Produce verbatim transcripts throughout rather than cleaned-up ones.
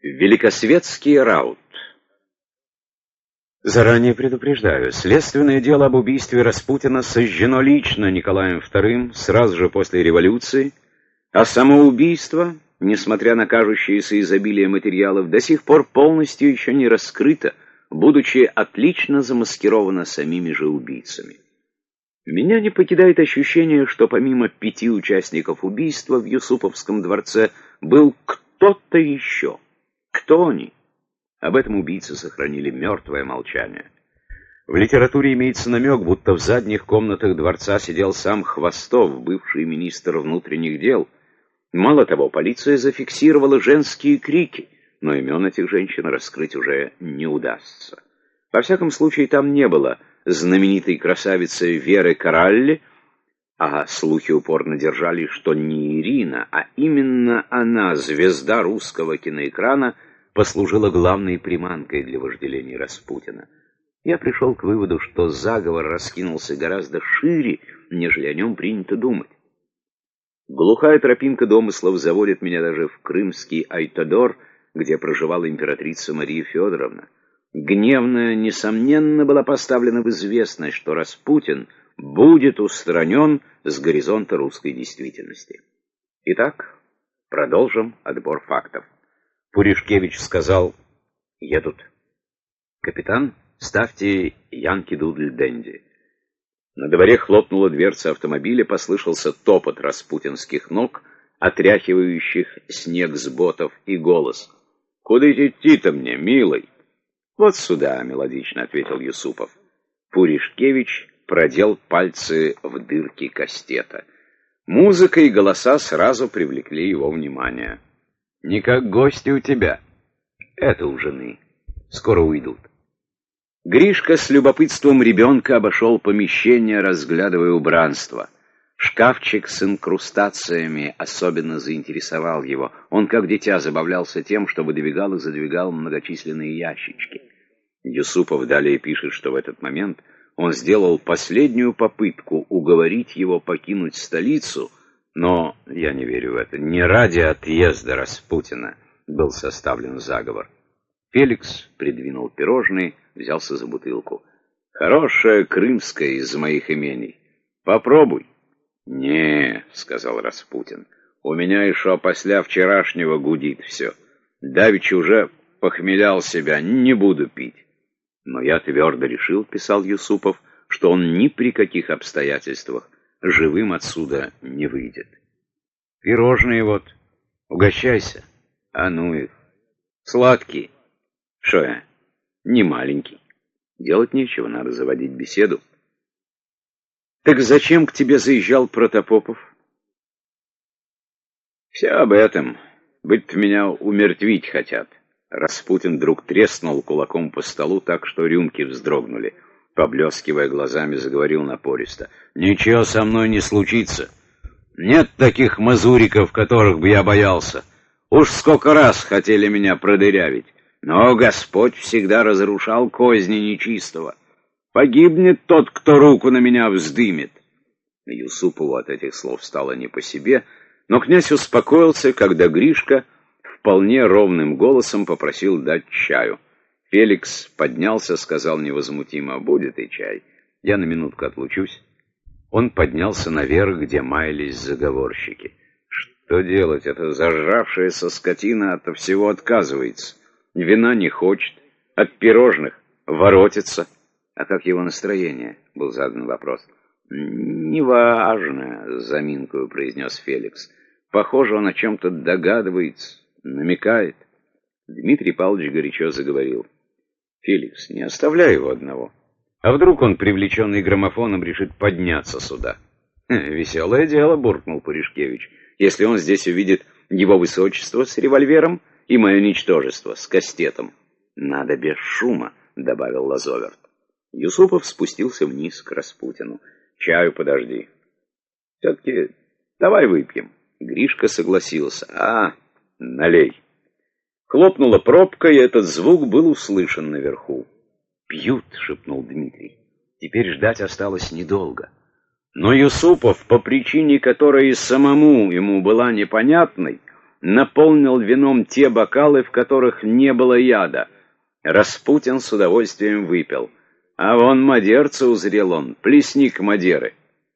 Великосветский раут. Заранее предупреждаю, следственное дело об убийстве Распутина сожжено лично Николаем вторым сразу же после революции, а самоубийство, несмотря на кажущееся изобилие материалов, до сих пор полностью еще не раскрыто, будучи отлично замаскировано самими же убийцами. Меня не покидает ощущение, что помимо пяти участников убийства в Юсуповском дворце был кто-то еще. Кто они? Об этом убийцы сохранили мертвое молчание. В литературе имеется намек, будто в задних комнатах дворца сидел сам Хвостов, бывший министр внутренних дел. Мало того, полиция зафиксировала женские крики, но имен этих женщин раскрыть уже не удастся. Во всяком случае, там не было знаменитой красавицы Веры Коралли, а слухи упорно держали, что не Ирина, а именно она, звезда русского киноэкрана, послужила главной приманкой для вожделений Распутина. Я пришел к выводу, что заговор раскинулся гораздо шире, нежели о нем принято думать. Глухая тропинка домыслов заводит меня даже в крымский Айтодор, где проживала императрица Мария Федоровна. Гневная, несомненно, была поставлена в известность, что Распутин будет устранен с горизонта русской действительности. Итак, продолжим отбор фактов. Пуришкевич сказал: «Едут. Капитан, ставьте Янки-Дудль-Денди». На дворе хлопнула дверца автомобиля, послышался топот распутинских ног, отряхивающих снег с ботов, и голос: «Куда идти-то мне, милый?» «Вот сюда», — мелодично ответил Юсупов. Пуришкевич продел пальцы в дырки кастета. Музыка и голоса сразу привлекли его внимание. «Не как гости у тебя. Это у жены. Скоро уйдут». Гришка с любопытством ребенка обошел помещение, разглядывая убранство. Шкафчик с инкрустациями особенно заинтересовал его. Он, как дитя, забавлялся тем, что выдвигал и задвигал многочисленные ящички. Юсупов далее пишет, что в этот момент он сделал последнюю попытку уговорить его покинуть столицу, но я не верю в это. Не ради отъезда Распутина был составлен заговор. Феликс придвинул пирожные, взялся за бутылку. «Хорошая крымская из моих имений. Попробуй». «Не», — сказал Распутин, — «у меня еще после вчерашнего гудит все. Давеча уже похмелял себя, не буду пить». «Но я твердо решил», — писал Юсупов, — «что он ни при каких обстоятельствах живым отсюда не выйдет». «Пирожные вот, угощайся». «А ну их, сладкие». «Шо я, не маленький. Делать нечего, надо заводить беседу». «Так зачем к тебе заезжал Протопопов?» «Все об этом. Быть меня умертвить хотят». Распутин вдруг треснул кулаком по столу так, что рюмки вздрогнули. Поблескивая глазами, заговорил напористо: «Ничего со мной не случится. Нет таких мазуриков, которых бы я боялся. Уж сколько раз хотели меня продырявить, но Господь всегда разрушал козни нечистого. Погибнет тот, кто руку на меня вздымет». Юсупову от этих слов стало не по себе, но князь успокоился, когда Гришка вполне ровным голосом попросил дать чаю. Феликс поднялся, сказал невозмутимо: «Будет и чай. Я на минутку отлучусь». Он поднялся наверх, где маялись заговорщики. Что делать? Эта зажравшаяся скотина от всего отказывается. Вина не хочет, от пирожных воротится. «А как его настроение?» — был задан вопрос. «Неважно», — с заминкою произнес Феликс. «Похоже, он о чем-то догадывается, намекает». Дмитрий Павлович горячо заговорил: «Феликс, не оставляй его одного. А вдруг он, привлеченный граммофоном, решит подняться сюда?» «Веселое дело», — буркнул Пуришкевич, «если он здесь увидит его высочество с револьвером и мое ничтожество с кастетом». «Надо без шума», — добавил Лазоверт. Юсупов спустился вниз к Распутину. «Чаю подожди. Все-таки давай выпьем». Гришка согласился. «А, налей». Хлопнула пробка, и этот звук был услышан наверху. «Пьют», — шепнул Дмитрий. Теперь ждать осталось недолго. Но Юсупов, по причине которой и самому ему была непонятной, наполнил вином те бокалы, в которых не было яда. Распутин с удовольствием выпил. А вон мадерца узрел он, плесник мадеры.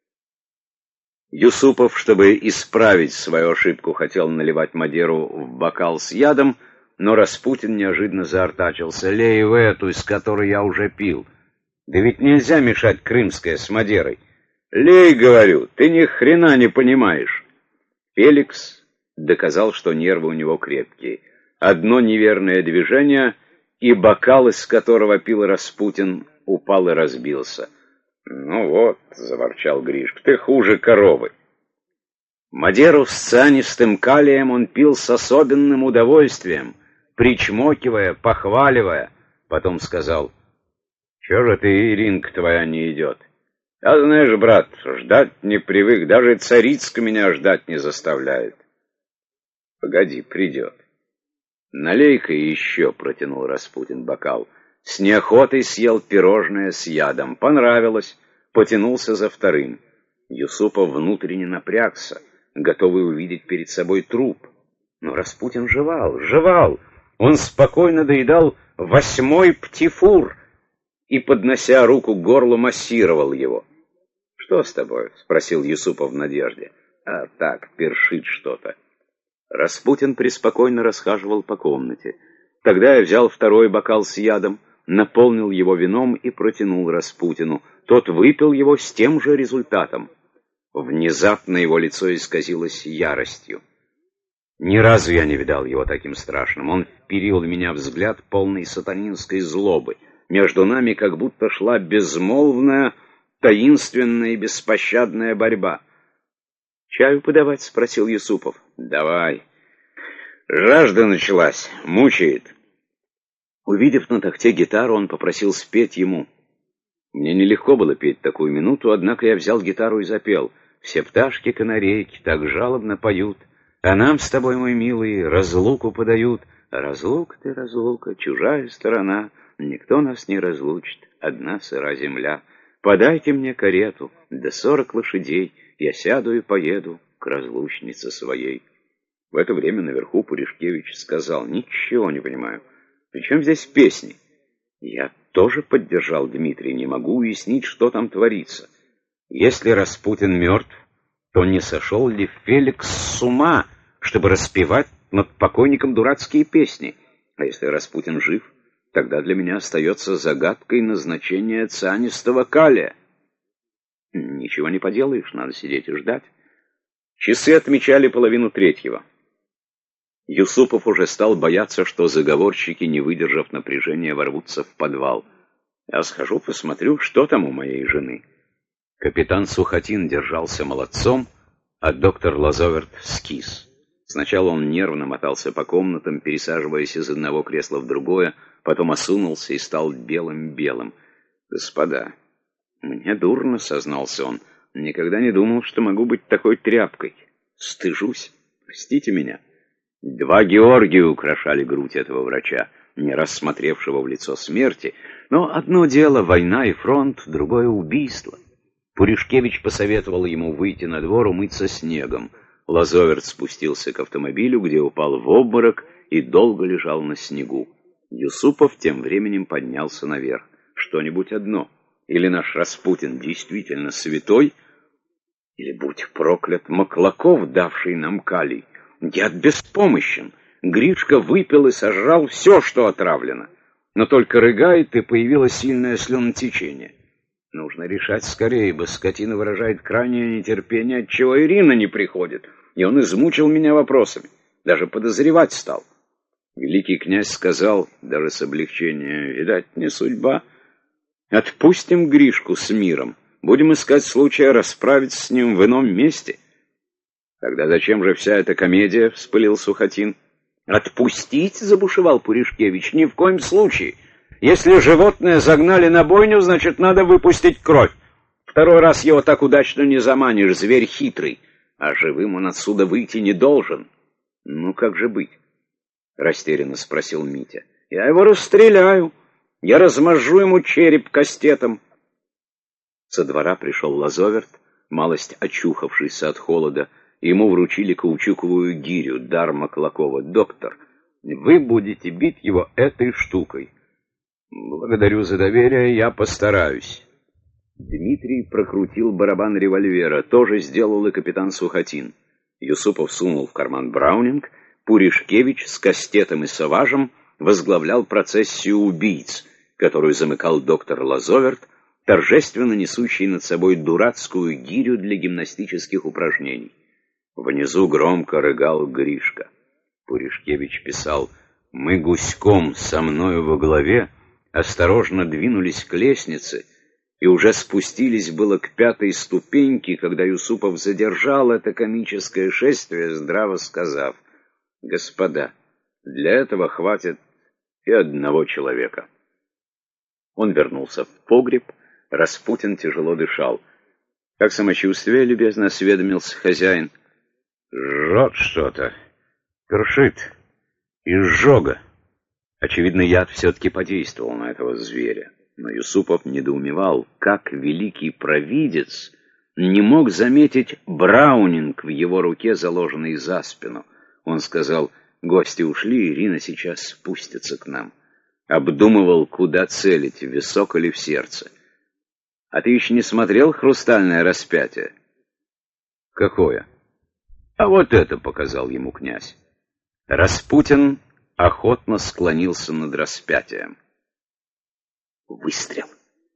Юсупов, чтобы исправить свою ошибку, хотел наливать мадеру в бокал с ядом, но Распутин неожиданно заортачился. «Лей в эту, из которой я уже пил. Да ведь нельзя мешать крымское с мадерой. Лей, говорю, ты ни хрена не понимаешь». Феликс доказал, что нервы у него крепкие. Одно неверное движение, и бокал, из которого пил Распутин, упал и разбился. «Ну вот», — заворчал Гришка, — «ты хуже коровы». Мадеру с цианистым калием он пил с особенным удовольствием, причмокивая, похваливая. Потом сказал: «Чего же ты, Иринка твоя, не идет? Я, знаешь, брат, ждать не привык, даже Царицка меня ждать не заставляет». «Погоди, придет». «Налей-ка еще», — протянул Распутин бокал. С неохотой съел пирожное с ядом. Понравилось. Потянулся за вторым. Юсупов внутренне напрягся, готовый увидеть перед собой труп. Но Распутин жевал, жевал. Он спокойно доедал восьмой птифур и, поднося руку к горлу, массировал его. «Что с тобой?» — спросил Юсупов в надежде. «А так, першит что-то». Распутин преспокойно расхаживал по комнате. Тогда я взял второй бокал с ядом, наполнил его вином и протянул Распутину. Тот выпил его с тем же результатом. Внезапно его лицо исказилось яростью. Ни разу я не видал его таким страшным. Он вперил в меня взгляд, полный сатанинской злобы. Между нами как будто шла безмолвная, таинственная и беспощадная борьба. «Чаю подавать?» — спросил Юсупов. «Давай. Жажда началась. Мучает». Увидев на тахте гитару, он попросил спеть ему. Мне нелегко было петь такую минуту, однако я взял гитару и запел. «Все пташки-канарейки так жалобно поют, а нам с тобой, мой милый, разлуку подают. Разлука ты, разлука, чужая сторона, никто нас не разлучит, одна сыра земля. Подайте мне карету, да сорок лошадей, я сяду и поеду к разлучнице своей». В это время наверху Пуришкевич сказал: «Ничего не понимаю. Причем здесь песни?» Я тоже поддержал Дмитрия, не могу уяснить, что там творится. Если Распутин мертв, то не сошел ли Феликс с ума, чтобы распевать над покойником дурацкие песни? А если Распутин жив, тогда для меня остается загадкой назначения цианистого калия. Ничего не поделаешь, надо сидеть и ждать. Часы отмечали половину третьего. Юсупов уже стал бояться, что заговорщики, не выдержав напряжения, ворвутся в подвал. Я схожу, посмотрю, что там у моей жены. Капитан Сухотин держался молодцом, а доктор Лазоверт скис. Сначала он нервно мотался по комнатам, пересаживаясь из одного кресла в другое, потом осунулся и стал белым-белым. «Господа, мне дурно», — сознался он. «Никогда не думал, что могу быть такой тряпкой. Стыжусь. Простите меня». Два Георгия украшали грудь этого врача, не рассмотревшего в лицо смерти. Но одно дело — война и фронт, другое — убийство. Пуришкевич посоветовал ему выйти на двор, умыться снегом. Лазоверт спустился к автомобилю, где упал в обморок и долго лежал на снегу. Юсупов тем временем поднялся наверх. Что-нибудь одно. Или наш Распутин действительно святой, или, будь проклят, Маклаков, давший нам калий. Яд беспомощен. Гришка выпил и сожрал все, что отравлено. Но только рыгает, и появилось сильное слюнотечение. Нужно решать скорее, ибо скотина выражает крайнее нетерпение, отчего Ирина не приходит. И он измучил меня вопросами. Даже подозревать стал. Великий князь сказал, даже с облегчением: «Видать, не судьба. Отпустим Гришку с миром. Будем искать случая расправиться с ним в ином месте». «Тогда зачем же вся эта комедия?» — вспылил Сухотин. «Отпустить?» — забушевал Пуришкевич. «Ни в коем случае. Если животное загнали на бойню, значит, надо выпустить кровь. Второй раз его так удачно не заманишь, зверь хитрый. А живым он отсюда выйти не должен». «Ну, как же быть?» — растерянно спросил Митя. «Я его расстреляю. Я размажу ему череп кастетом». Со двора пришел Лазоверт, малость очухавшийся от холода, ему вручили каучуковую гирю, дар Маклакова. «Доктор, вы будете бить его этой штукой». «Благодарю за доверие, я постараюсь». Дмитрий прокрутил барабан револьвера. То же сделал и капитан Сухотин. Юсупов сунул в карман браунинг. Пуришкевич с кастетом и саважем возглавлял процессию убийц, которую замыкал доктор Лазоверт, торжественно несущий над собой дурацкую гирю для гимнастических упражнений. Внизу громко рыгал Гришка. Пуришкевич писал: «Мы гуськом со мною во главе осторожно двинулись к лестнице и уже спустились было к пятой ступеньке, когда Юсупов задержал это комическое шествие, здраво сказав: «Господа, для этого хватит и одного человека». Он вернулся в погреб. Распутин тяжело дышал. «Как самочувствие?» — любезно осведомился хозяин. «Жжет что-то. Крушит. Изжога». Очевидно, яд все-таки подействовал на этого зверя. Но Юсупов недоумевал, как великий провидец не мог заметить браунинг в его руке, заложенный за спину. Он сказал: «Гости ушли, Ирина сейчас спустится к нам». Обдумывал, куда целить, в висок или в сердце. «А ты еще не смотрел «Хрустальное распятие»?» «Какое?» «А вот это», — показал ему князь. Распутин охотно склонился над распятием. Выстрел.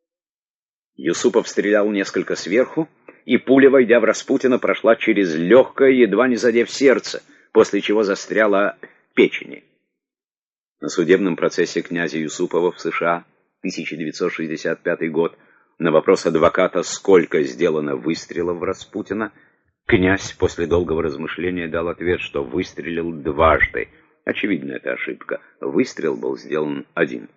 Юсупов стрелял несколько сверху, и пуля, войдя в Распутина, прошла через легкое, едва не задев сердце, после чего застряла в печени. На судебном процессе князя Юсупова в США, тысяча девятьсот шестьдесят пятый год, на вопрос адвоката, сколько сделано выстрелов в Распутина, князь после долгого размышления дал ответ, что выстрелил дважды. Очевидно, это ошибка. Выстрел был сделан один.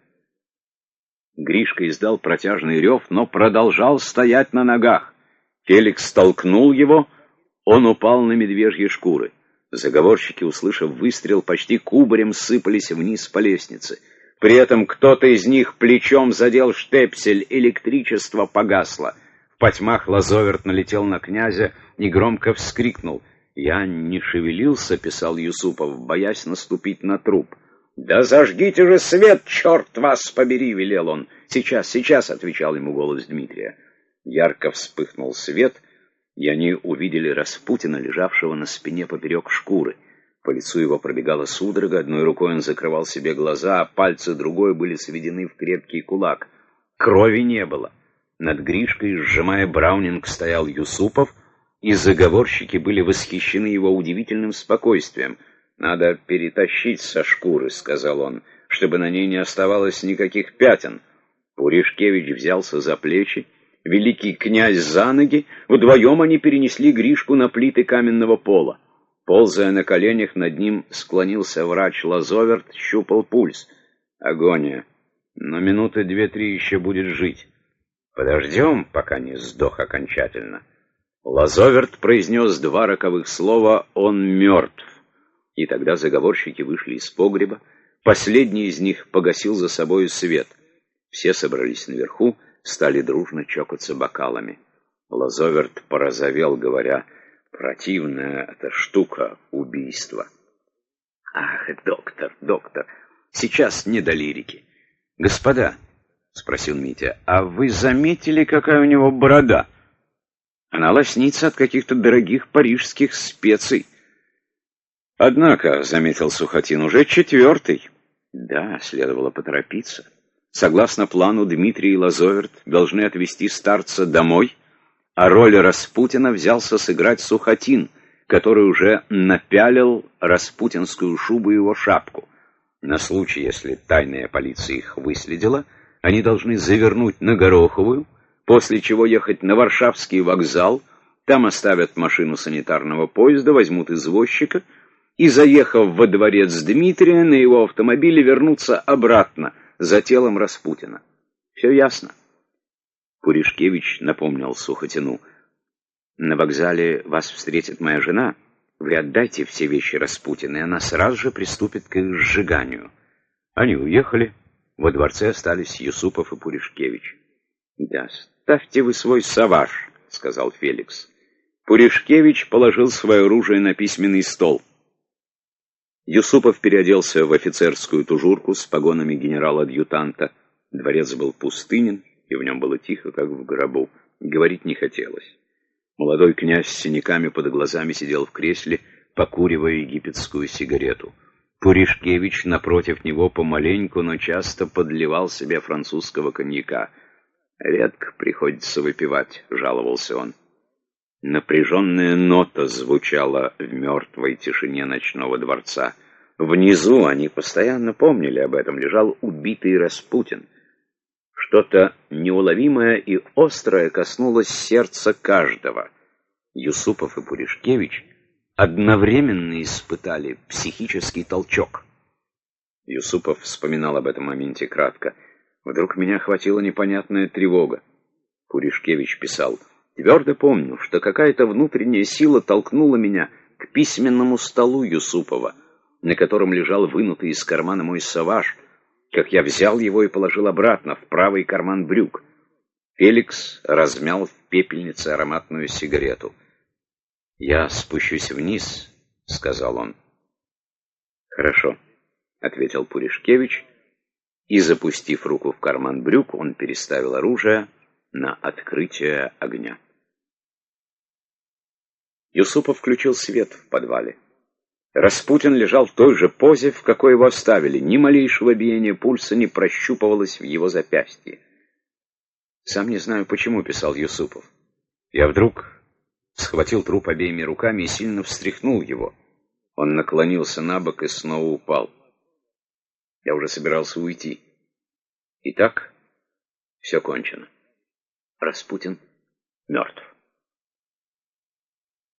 Гришка издал протяжный рев, но продолжал стоять на ногах. Феликс толкнул его, он упал на медвежьи шкуры. Заговорщики, услышав выстрел, почти кубарем сыпались вниз по лестнице. При этом кто-то из них плечом задел штепсель, электричество погасло. В потьмах Лазоверт налетел на князя и громко вскрикнул. «Я не шевелился», — писал Юсупов, боясь наступить на труп. «Да зажгите же свет, черт вас побери!» — велел он. «Сейчас, сейчас!» — отвечал ему голос Дмитрия. Ярко вспыхнул свет, и они увидели Распутина, лежавшего на спине поперек шкуры. По лицу его пробегала судорога, одной рукой он закрывал себе глаза, а пальцы другой были сведены в крепкий кулак. Крови не было. Над Гришкой, сжимая браунинг, стоял Юсупов, и заговорщики были восхищены его удивительным спокойствием. «Надо перетащить со шкуры», — сказал он, — «чтобы на ней не оставалось никаких пятен». Пуришкевич взялся за плечи, великий князь за ноги, вдвоем они перенесли Гришку на плиты каменного пола. Ползая на коленях, над ним склонился врач Лазоверт, щупал пульс. Агония. Но минуты две-три еще будет жить. Подождем, пока не сдох окончательно. Лазоверт произнес два роковых слова «он мертв». И тогда заговорщики вышли из погреба. Последний из них погасил за собой свет. Все собрались наверху, стали дружно чокаться бокалами. Лазоверт порозовел, говоря: «Противная эта штука — убийство». «Ах, доктор, доктор, сейчас не до лирики». «Господа», — спросил Митя, — «а вы заметили, какая у него борода? Она лоснится от каких-то дорогих парижских специй». «Однако», — заметил Сухотин, — «уже четвертый». Да, следовало поторопиться. Согласно плану, Дмитрий и Лазоверт должны отвезти старца домой, а роль Распутина взялся сыграть Сухотин, который уже напялил распутинскую шубу и его шапку. На случай, если тайная полиция их выследила, они должны завернуть на Гороховую, после чего ехать на Варшавский вокзал, там оставят машину санитарного поезда, возьмут извозчика и, заехав во дворец Дмитрия, на его автомобиле вернуться обратно за телом Распутина. Все ясно. Пуришкевич напомнил Сухотину: «На вокзале вас встретит моя жена. Вы отдайте все вещи Распутина, и она сразу же приступит к их сжиганию». Они уехали. Во дворце остались Юсупов и Пуришкевич. «Да, ставьте вы свой саваж», — сказал Феликс. Пуришкевич положил свое оружие на письменный стол. Юсупов переоделся в офицерскую тужурку с погонами генерала-адъютанта. Дворец был пустынен, и в нем было тихо, как в гробу. Говорить не хотелось. Молодой князь с синяками под глазами сидел в кресле, покуривая египетскую сигарету. Пуришкевич напротив него помаленьку, но часто подливал себе французского коньяка. «Редко приходится выпивать», — жаловался он. Напряженная нота звучала в мертвой тишине ночного дворца. Внизу, они постоянно помнили об этом, лежал убитый Распутин. Что-то неуловимое и острое коснулось сердца каждого. Юсупов и Пуришкевич одновременно испытали психический толчок. Юсупов вспоминал об этом моменте кратко. «Вдруг меня охватила непонятная тревога». Пуришкевич писал: «Твердо помню, что какая-то внутренняя сила толкнула меня к письменному столу Юсупова, на котором лежал вынутый из кармана мой саваж, как я взял его и положил обратно в правый карман брюк». Феликс размял в пепельнице ароматную сигарету. «Я спущусь вниз», — сказал он. «Хорошо», — ответил Пуришкевич, и, запустив руку в карман брюк, он переставил оружие на открытие огня. Юсупов включил свет в подвале. Распутин лежал в той же позе, в какой его оставили. Ни малейшего биения пульса не прощупывалось в его запястье. «Сам не знаю, почему», — писал Юсупов. «Я вдруг схватил труп обеими руками и сильно встряхнул его. Он наклонился на бок и снова упал. Я уже собирался уйти. Итак, все кончено. Распутин мертв».